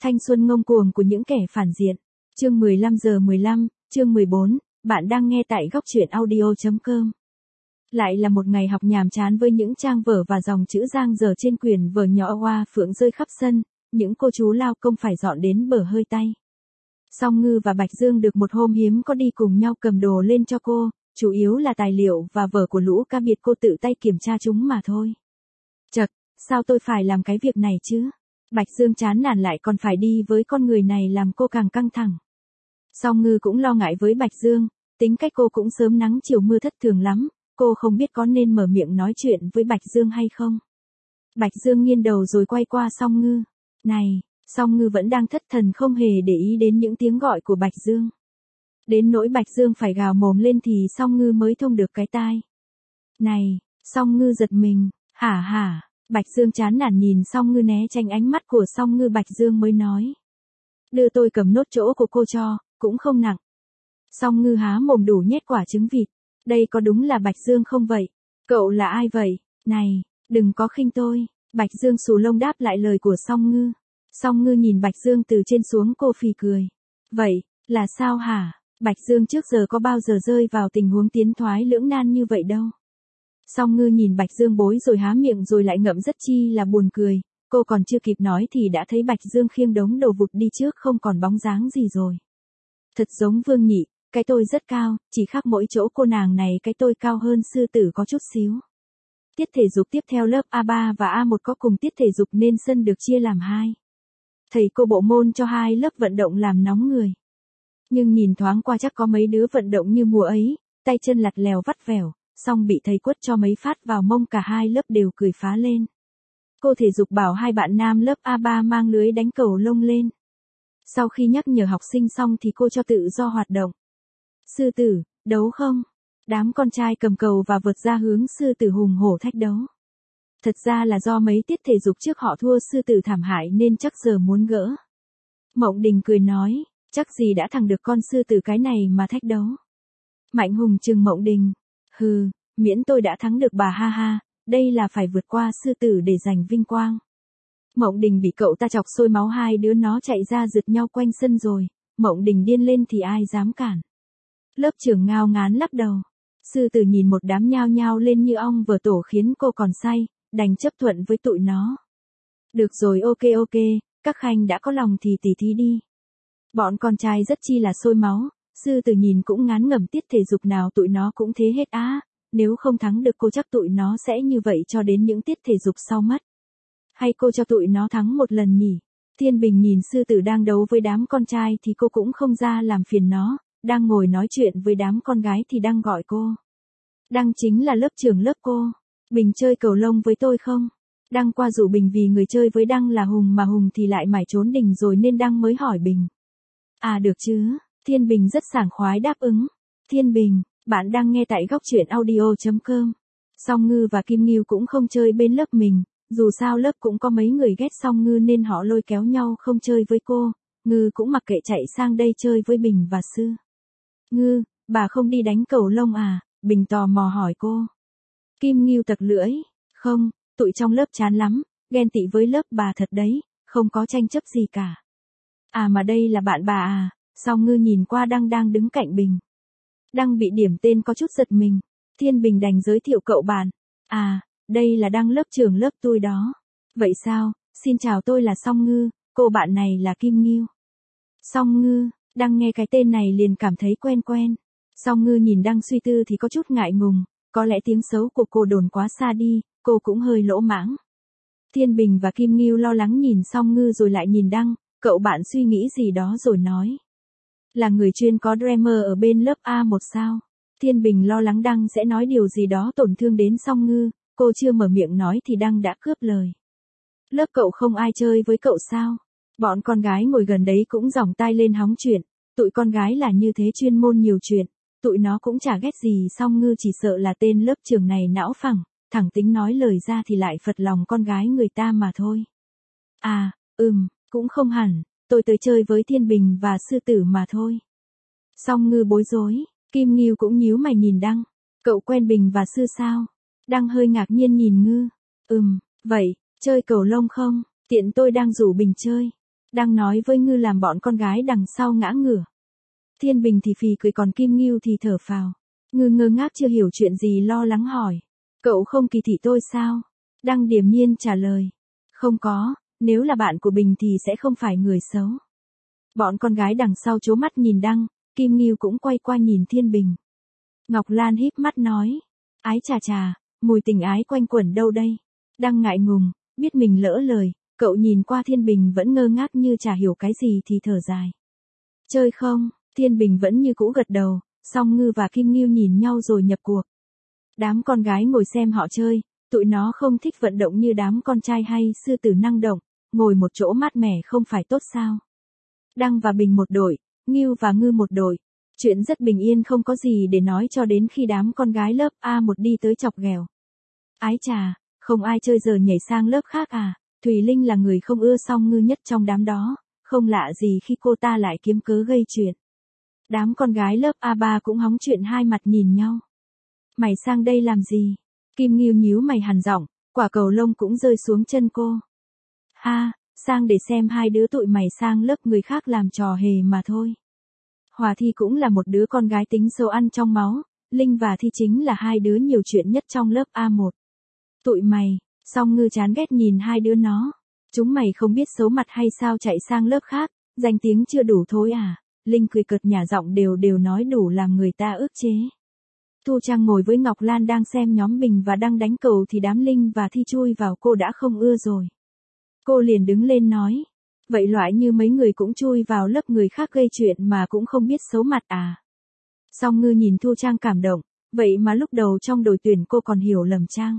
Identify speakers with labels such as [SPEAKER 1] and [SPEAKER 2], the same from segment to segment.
[SPEAKER 1] Thanh xuân ngông cuồng của những kẻ phản diện. Chương 15:15, chương 14, bạn đang nghe tại góc truyện audio.com. Lại là một ngày học nhàm chán với những trang vở và dòng chữ dang dở trên quyển vở nhỏ hoa phượng rơi khắp sân, những cô chú lao công phải dọn đến bờ hơi tay. Song Ngư và Bạch Dương được một hôm hiếm có đi cùng nhau cầm đồ lên cho cô, chủ yếu là tài liệu và vở của lũ cá biệt cô tự tay kiểm tra chúng mà thôi. Chậc, sao tôi phải làm cái việc này chứ? Bạch Dương chán nản lại còn phải đi với con người này làm cô càng căng thẳng. Song Ngư cũng lo ngại với Bạch Dương, tính cách cô cũng sớm nắng chiều mưa thất thường lắm, cô không biết có nên mở miệng nói chuyện với Bạch Dương hay không. Bạch Dương nghiêng đầu rồi quay qua Song Ngư. Này, Song Ngư vẫn đang thất thần không hề để ý đến những tiếng gọi của Bạch Dương. Đến nỗi Bạch Dương phải gào mồm lên thì Song Ngư mới thông được cái tai. Này, Song Ngư giật mình, hả? Bạch Dương chán nản nhìn Song Ngư né tránh ánh mắt của Song Ngư. Bạch Dương mới nói. Đưa tôi cầm nốt chỗ của cô cho, cũng không nặng. Song Ngư há mồm đủ nhét quả trứng vịt. Đây có đúng là Bạch Dương không vậy? Cậu là ai vậy? Này, đừng có khinh tôi. Bạch Dương xù lông đáp lại lời của Song Ngư. Song Ngư nhìn Bạch Dương từ trên xuống, cô phì cười. Vậy, là sao hả? Bạch Dương trước giờ có bao giờ rơi vào tình huống tiến thoái lưỡng nan như vậy đâu. Song Ngư nhìn Bạch Dương bối rồi há miệng rồi lại ngậm rất chi là buồn cười, cô còn chưa kịp nói thì đã thấy Bạch Dương khiêng đống đồ vụt đi trước không còn bóng dáng gì rồi. Thật giống Vương Nhị, cái tôi rất cao, chỉ khác mỗi chỗ cô nàng này cái tôi cao hơn sư tử có chút xíu. Tiết thể dục tiếp theo lớp A3 và A1 có cùng tiết thể dục nên sân được chia làm hai. Thầy cô bộ môn cho hai lớp vận động làm nóng người. Nhưng nhìn thoáng qua chắc có mấy đứa vận động như mùa ấy, tay chân lặt lèo vắt vẻo. Xong bị thầy quất cho mấy phát vào mông, cả hai lớp đều cười phá lên. Cô thể dục bảo hai bạn nam lớp A3 mang lưới đánh cầu lông lên. Sau khi nhắc nhở học sinh xong thì cô cho tự do hoạt động. Sư tử, đấu không? Đám con trai cầm cầu và vượt ra hướng sư tử hùng hổ thách đấu. Thật ra là do mấy tiết thể dục trước họ thua sư tử thảm hại nên chắc giờ muốn gỡ. Mộng Đình cười nói, chắc gì đã thằng được con sư tử cái này mà thách đấu. Mạnh Hùng trừng Mộng Đình. Hừ, miễn tôi đã thắng được bà ha ha, đây là phải vượt qua sư tử để giành vinh quang. Mộng Đình bị cậu ta chọc sôi máu, hai đứa nó chạy ra rượt nhau quanh sân rồi, Mộng Đình điên lên thì ai dám cản. Lớp trưởng ngao ngán lắc đầu. Sư tử nhìn một đám nhao nhao lên như ong vỡ tổ khiến cô còn say, đành chấp thuận với tụi nó. Được rồi, ok, các khanh đã có lòng thì tỉ thí đi. Bọn con trai rất chi là sôi máu. Sư tử nhìn cũng ngán ngẩm, tiết thể dục nào tụi nó cũng thế hết á, nếu không thắng được cô chắc tụi nó sẽ như vậy cho đến những tiết thể dục sau mất. Hay cô cho tụi nó thắng một lần nhỉ? Thiên Bình nhìn sư tử đang đấu với đám con trai thì cô cũng không ra làm phiền nó, đang ngồi nói chuyện với đám con gái thì Đăng gọi cô. Đăng chính là lớp trưởng lớp cô. Bình chơi cầu lông với tôi không? Đăng qua rủ Bình vì người chơi với Đăng là Hùng mà Hùng thì lại mải trốn đình rồi nên Đăng mới hỏi Bình. À được chứ. Thiên Bình rất sảng khoái đáp ứng. Thiên Bình, bạn đang nghe tại góc truyện audio.com. Song Ngư và Kim Ngưu cũng không chơi bên lớp mình, dù sao lớp cũng có mấy người ghét Song Ngư nên họ lôi kéo nhau không chơi với cô. Ngư cũng mặc kệ chạy sang đây chơi với Bình và Sư. Ngư, bà không đi đánh cầu lông à? Bình tò mò hỏi cô. Kim Ngưu tặc lưỡi. Không, tụi trong lớp chán lắm, ghen tị với lớp bà thật đấy, không có tranh chấp gì cả. À mà đây là bạn bà à? Song Ngư nhìn qua Đăng đang đứng cạnh Bình. Đăng bị điểm tên có chút giật mình. Thiên Bình đành giới thiệu cậu bạn. À, đây là Đăng lớp trưởng lớp tôi đó. Vậy sao, xin chào, tôi là Song Ngư, cô bạn này là Kim Ngưu. Song Ngư, Đăng nghe cái tên này liền cảm thấy quen quen. Song Ngư nhìn Đăng suy tư thì có chút ngại ngùng, có lẽ tiếng xấu của cô đồn quá xa đi, cô cũng hơi lỗ mãng. Thiên Bình và Kim Ngưu lo lắng nhìn Song Ngư rồi lại nhìn Đăng, cậu bạn suy nghĩ gì đó rồi nói. Là người chuyên có dreamer ở bên lớp A1 sao? Thiên Bình lo lắng Đăng sẽ nói điều gì đó tổn thương đến Song Ngư, cô chưa mở miệng nói thì Đăng đã cướp lời. Lớp cậu không ai chơi với cậu sao? Bọn con gái ngồi gần đấy cũng giỏng tai lên hóng chuyện, tụi con gái là như thế, chuyên môn nhiều chuyện, tụi nó cũng chả ghét gì Song Ngư, chỉ sợ là tên lớp trưởng này não phẳng, thẳng tính nói lời ra thì lại phật lòng con gái người ta mà thôi. À, cũng không hẳn. Tôi tới chơi với Thiên Bình và sư tử mà thôi. Song Ngư bối rối, Kim Ngưu cũng nhíu mày nhìn Đăng. Cậu quen Bình và sư sao? Đăng hơi ngạc nhiên nhìn Ngư. Vậy, chơi cầu lông không? Tiện tôi đang rủ Bình chơi. Đang nói với Ngư làm bọn con gái đằng sau ngã ngửa. Thiên Bình thì phì cười còn Kim Ngưu thì thở phào. Ngư ngơ ngác chưa hiểu chuyện gì lo lắng hỏi. Cậu không kỳ thị tôi sao? Đăng điềm nhiên trả lời. Không có, nếu là bạn của Bình thì sẽ không phải người xấu. Bọn con gái đằng sau trố mắt nhìn Đăng, Kim Ngưu cũng quay qua nhìn Thiên Bình. Ngọc Lan híp mắt nói. Ái chà chà, mùi tình ái quanh quẩn đâu đây? Đăng ngại ngùng, biết mình lỡ lời, cậu nhìn qua Thiên Bình vẫn ngơ ngác như chả hiểu cái gì thì thở dài. Chơi không? Thiên Bình vẫn như cũ gật đầu, song Ngư và Kim Ngưu nhìn nhau rồi nhập cuộc. Đám con gái ngồi xem họ chơi, tụi nó không thích vận động như đám con trai hay sư tử năng động, ngồi một chỗ mát mẻ không phải tốt sao? Đăng và Bình một đội, Ngưu và Ngư một đội. Chuyện rất bình yên không có gì để nói cho đến khi đám con gái lớp A1 đi tới chọc ghẹo. Ái chà, không ai chơi giờ nhảy sang lớp khác à? Thùy Linh là người không ưa Song Ngư nhất trong đám đó, không lạ gì khi cô ta lại kiếm cớ gây chuyện. Đám con gái lớp A3 cũng hóng chuyện hai mặt nhìn nhau. Mày sang đây làm gì? Kim Ngưu nhíu mày hằn giọng, quả cầu lông cũng rơi xuống chân cô. Ha, sang để xem hai đứa tụi mày sang lớp người khác làm trò hề mà thôi. Hòa Thi cũng là một đứa con gái tính sâu ăn trong máu, Linh và Thi chính là hai đứa nhiều chuyện nhất trong lớp A1. Tụi mày, Song Ngư chán ghét nhìn hai đứa nó. Chúng mày không biết xấu mặt hay sao chạy sang lớp khác, danh tiếng chưa đủ thôi à? Linh cười cợt nhả giọng đều nói đủ làm người ta ức chế. Thu Trang ngồi với Ngọc Lan đang xem nhóm Bình và Đăng đánh cầu thì đám Linh và Thi chui vào cô đã không ưa rồi. Cô liền đứng lên nói. Vậy loại như mấy người cũng chui vào lớp người khác gây chuyện mà cũng không biết xấu mặt à? Song Ngư nhìn Thu Trang cảm động, vậy mà lúc đầu trong đội tuyển cô còn hiểu lầm Trang.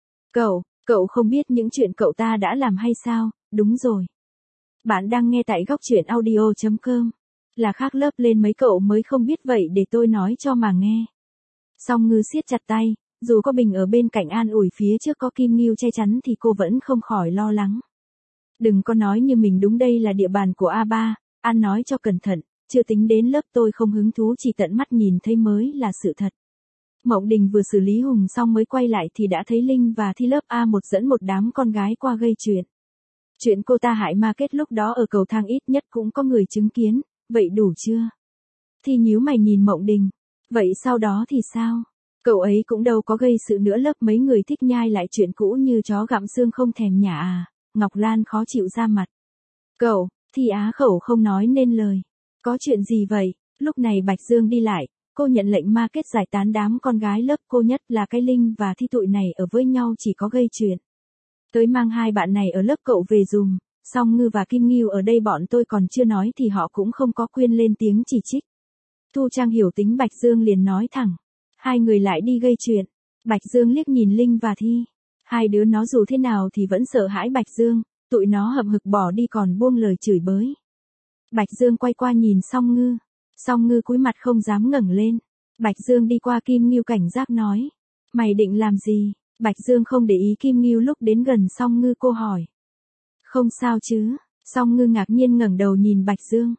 [SPEAKER 1] Cậu không biết những chuyện cậu ta đã làm hay sao? Đúng rồi. Bạn đang nghe tại góc truyện audio.com. Là khác lớp lên mấy cậu mới không biết vậy để tôi nói cho mà nghe. Song Ngư siết chặt tay, dù có Bình ở bên cạnh an ủi phía trước có Kim Ngưu che chắn thì cô vẫn không khỏi lo lắng. Đừng có nói như mình đúng đây là địa bàn của A3, An nói cho cẩn thận, chưa tính đến lớp tôi không hứng thú chỉ tận mắt nhìn thấy mới là sự thật. Mộng Đình vừa xử lý Hùng xong mới quay lại thì đã thấy Linh và Thi lớp A1 dẫn một đám con gái qua gây chuyện. Chuyện cô ta hại Market lúc đó ở cầu thang ít nhất cũng có người chứng kiến, vậy đủ chưa? Thi nhíu mày nhìn Mộng Đình, vậy sau đó thì sao? Cậu ấy cũng đâu có gây sự nữa lớp mấy người thích nhai lại chuyện cũ như chó gặm xương không thèm nhả à? Ngọc Lan khó chịu ra mặt. Cậu, Thi á khẩu không nói nên lời. Có chuyện gì vậy? Lúc này Bạch Dương đi lại, cô nhận lệnh Market giải tán đám con gái lớp cô nhất là cái Linh và Thi tụi này ở với nhau chỉ có gây chuyện. Tới mang hai bạn này ở lớp cậu về dùm, Song Ngư và Kim Ngưu ở đây bọn tôi còn chưa nói thì họ cũng không có quyền lên tiếng chỉ trích. Thu Trang hiểu tính Bạch Dương liền nói thẳng. Hai người lại đi gây chuyện. Bạch Dương liếc nhìn Linh và Thi. Hai đứa nó dù thế nào thì vẫn sợ hãi Bạch Dương, tụi nó hậm hực bỏ đi còn buông lời chửi bới. Bạch Dương quay qua nhìn Song Ngư. Song Ngư cúi mặt không dám ngẩng lên. Bạch Dương đi qua Kim Ngưu cảnh giác nói. Mày định làm gì? Bạch Dương không để ý Kim Ngưu lúc đến gần Song Ngư cô hỏi. Không sao chứ? Song Ngư ngạc nhiên ngẩng đầu nhìn Bạch Dương.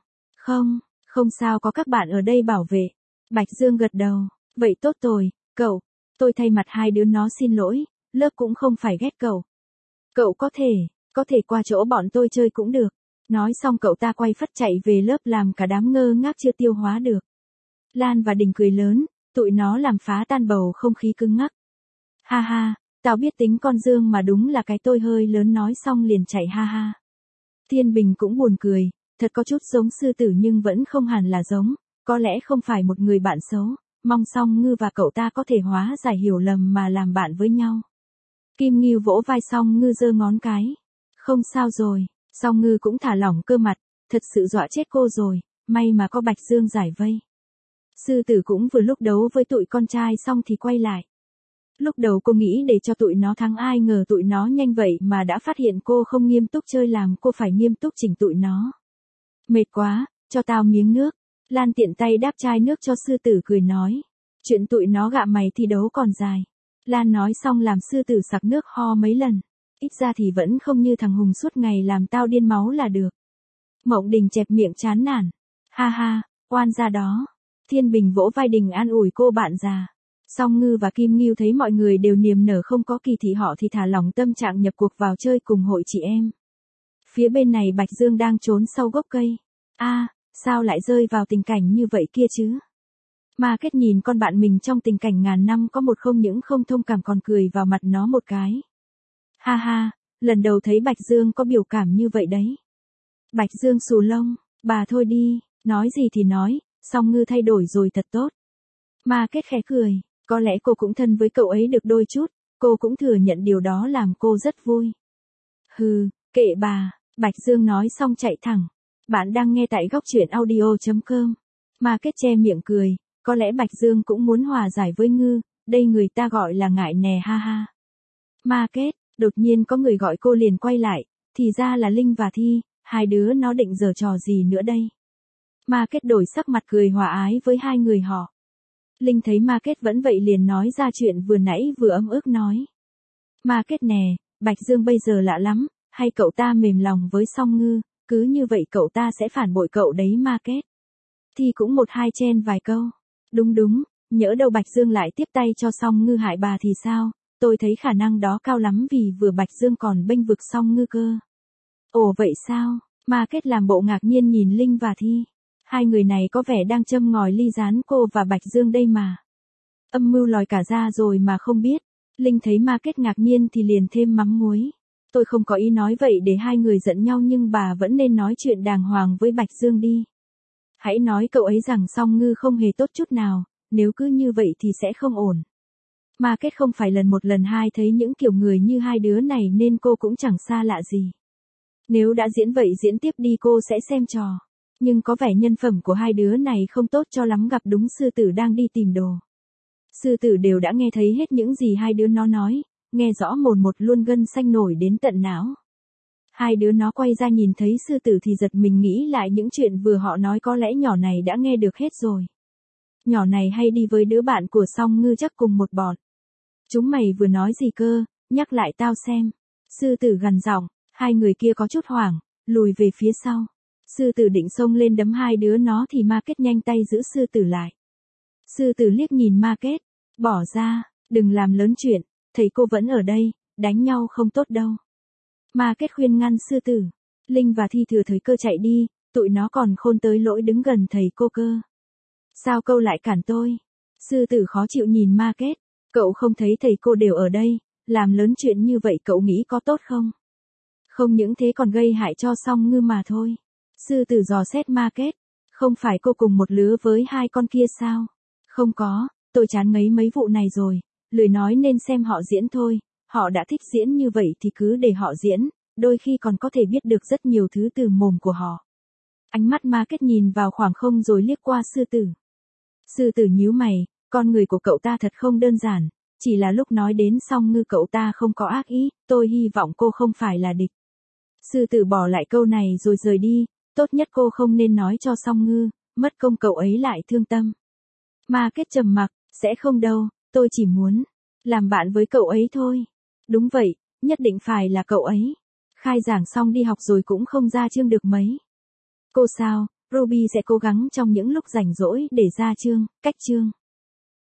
[SPEAKER 1] Không sao có các bạn ở đây bảo vệ. Bạch Dương gật đầu. Vậy tốt rồi, cậu. Tôi thay mặt hai đứa nó xin lỗi, lớp cũng không phải ghét cậu. Cậu có thể qua chỗ bọn tôi chơi cũng được. Nói xong cậu ta quay phắt chạy về lớp làm cả đám ngơ ngác chưa tiêu hóa được. Lan và Đình cười lớn, tụi nó làm phá tan bầu không khí cứng ngắc. Ha ha, tao biết tính con Dương mà đúng là cái tôi hơi lớn nói xong liền chạy ha ha. Thiên Bình cũng buồn cười, thật có chút giống sư tử nhưng vẫn không hẳn là giống, có lẽ không phải một người bạn xấu, mong Song Ngư và cậu ta có thể hóa giải hiểu lầm mà làm bạn với nhau. Kim Ngưu vỗ vai Song Ngư giơ ngón cái. Không sao rồi, Song Ngư cũng thả lỏng cơ mặt, thật sự dọa chết cô rồi, may mà có Bạch Dương giải vây. Sư tử cũng vừa lúc đấu với tụi con trai xong thì quay lại. Lúc đầu cô nghĩ để cho tụi nó thắng ai ngờ tụi nó nhanh vậy mà đã phát hiện cô không nghiêm túc chơi làm cô phải nghiêm túc chỉnh tụi nó. Mệt quá, cho tao miếng nước. Lan tiện tay đáp chai nước cho sư tử cười nói. Chuyện tụi nó gạ mày thi đấu còn dài. Lan nói xong làm sư tử sặc nước ho mấy lần. Ít ra thì vẫn không như thằng Hùng suốt ngày làm tao điên máu là được. Mộng Đình chẹp miệng chán nản. Ha ha, oan ra đó. Thiên Bình vỗ vai Đình an ủi cô bạn già. Song Ngư và Kim Ngưu thấy mọi người đều niềm nở không có kỳ thị họ thì thả lỏng tâm trạng nhập cuộc vào chơi cùng hội chị em. Phía bên này Bạch Dương đang trốn sau gốc cây. Sao lại rơi vào tình cảnh như vậy kia chứ? Ma Kết nhìn con bạn mình trong tình cảnh ngàn năm có một không những không thông cảm còn cười vào mặt nó một cái. Ha ha, lần đầu thấy Bạch Dương có biểu cảm như vậy đấy. Bạch Dương xù lông, bà thôi đi, nói gì thì nói, Song Ngư thay đổi rồi thật tốt. Ma Kết khẽ cười, có lẽ cô cũng thân với cậu ấy được đôi chút, cô cũng thừa nhận điều đó làm cô rất vui. Hừ, kệ bà, Bạch Dương nói xong chạy thẳng. Bạn đang nghe tại góc truyện audio.com. Ma Kết che miệng cười, có lẽ Bạch Dương cũng muốn hòa giải với Ngư, đây người ta gọi là ngại nè ha ha. Ma Kết, đột nhiên có người gọi cô liền quay lại, thì ra là Linh và Thi, hai đứa nó định giở trò gì nữa đây. Ma Kết đổi sắc mặt cười hòa ái với hai người họ. Linh thấy Ma Kết vẫn vậy liền nói ra chuyện vừa nãy vừa ấm ức nói. Ma Kết nè, Bạch Dương bây giờ lạ lắm, hay cậu ta mềm lòng với Song Ngư, cứ như vậy cậu ta sẽ phản bội cậu đấy Ma Kết. Thì cũng một hai chen vài câu. Đúng, nhỡ đâu Bạch Dương lại tiếp tay cho Song Ngư hại bà thì sao, tôi thấy khả năng đó cao lắm vì vừa Bạch Dương còn bênh vực Song Ngư cơ. Ồ vậy sao, Ma Kết làm bộ ngạc nhiên nhìn Linh và Thi. Hai người này có vẻ đang châm ngòi ly gián cô và Bạch Dương đây mà. Âm mưu lòi cả ra rồi mà không biết. Linh thấy Ma Kết ngạc nhiên thì liền thêm mắm muối. Tôi không có ý nói vậy để hai người giận nhau nhưng bà vẫn nên nói chuyện đàng hoàng với Bạch Dương đi. Hãy nói cậu ấy rằng Song Ngư không hề tốt chút nào, nếu cứ như vậy thì sẽ không ổn. Ma Kết không phải lần một lần hai thấy những kiểu người như hai đứa này nên cô cũng chẳng xa lạ gì. Nếu đã diễn vậy diễn tiếp đi cô sẽ xem trò. Nhưng có vẻ nhân phẩm của hai đứa này không tốt cho lắm gặp đúng sư tử đang đi tìm đồ. Sư tử đều đã nghe thấy hết những gì hai đứa nó nói, nghe rõ mồn một luôn gân xanh nổi đến tận não. Hai đứa nó quay ra nhìn thấy sư tử thì giật mình nghĩ lại những chuyện vừa họ nói có lẽ nhỏ này đã nghe được hết rồi. Nhỏ này hay đi với đứa bạn của Song Ngư chắc cùng một bọn. Chúng mày vừa nói gì cơ, nhắc lại tao xem. Sư tử gằn giọng, hai người kia có chút hoảng, lùi về phía sau. Sư tử định xông lên đấm hai đứa nó thì Ma Kết nhanh tay giữ sư tử lại. Sư tử liếc nhìn Ma Kết, bỏ ra, đừng làm lớn chuyện, thầy cô vẫn ở đây, đánh nhau không tốt đâu. Ma Kết khuyên ngăn sư tử. Linh và Thi thừa thời cơ chạy đi, tụi nó còn khôn tới lỗi đứng gần thầy cô cơ. Sao cậu lại cản tôi? Sư tử khó chịu nhìn Ma Kết, cậu không thấy thầy cô đều ở đây, làm lớn chuyện như vậy cậu nghĩ có tốt không? Không những thế còn gây hại cho Song Ngư mà thôi. Sư tử dò xét Ma Kết, không phải cô cùng một lứa với hai con kia sao? Không có, tôi chán ngấy mấy vụ này rồi, lười nói nên xem họ diễn thôi, họ đã thích diễn như vậy thì cứ để họ diễn, đôi khi còn có thể biết được rất nhiều thứ từ mồm của họ. Ánh mắt Ma Kết nhìn vào khoảng không rồi liếc qua sư tử. Sư tử nhíu mày, con người của cậu ta thật không đơn giản, chỉ là lúc nói đến Song Ngư cậu ta không có ác ý, tôi hy vọng cô không phải là địch. Sư tử bỏ lại câu này rồi rời đi, tốt nhất cô không nên nói cho Song Ngư, mất công cậu ấy lại thương tâm. Ma Kết trầm mặc, sẽ không đâu, tôi chỉ muốn làm bạn với cậu ấy thôi. Đúng vậy, nhất định phải là cậu ấy. Khai giảng xong đi học rồi cũng không ra chương được mấy. Cô sao, Ruby sẽ cố gắng trong những lúc rảnh rỗi để ra chương, cách chương.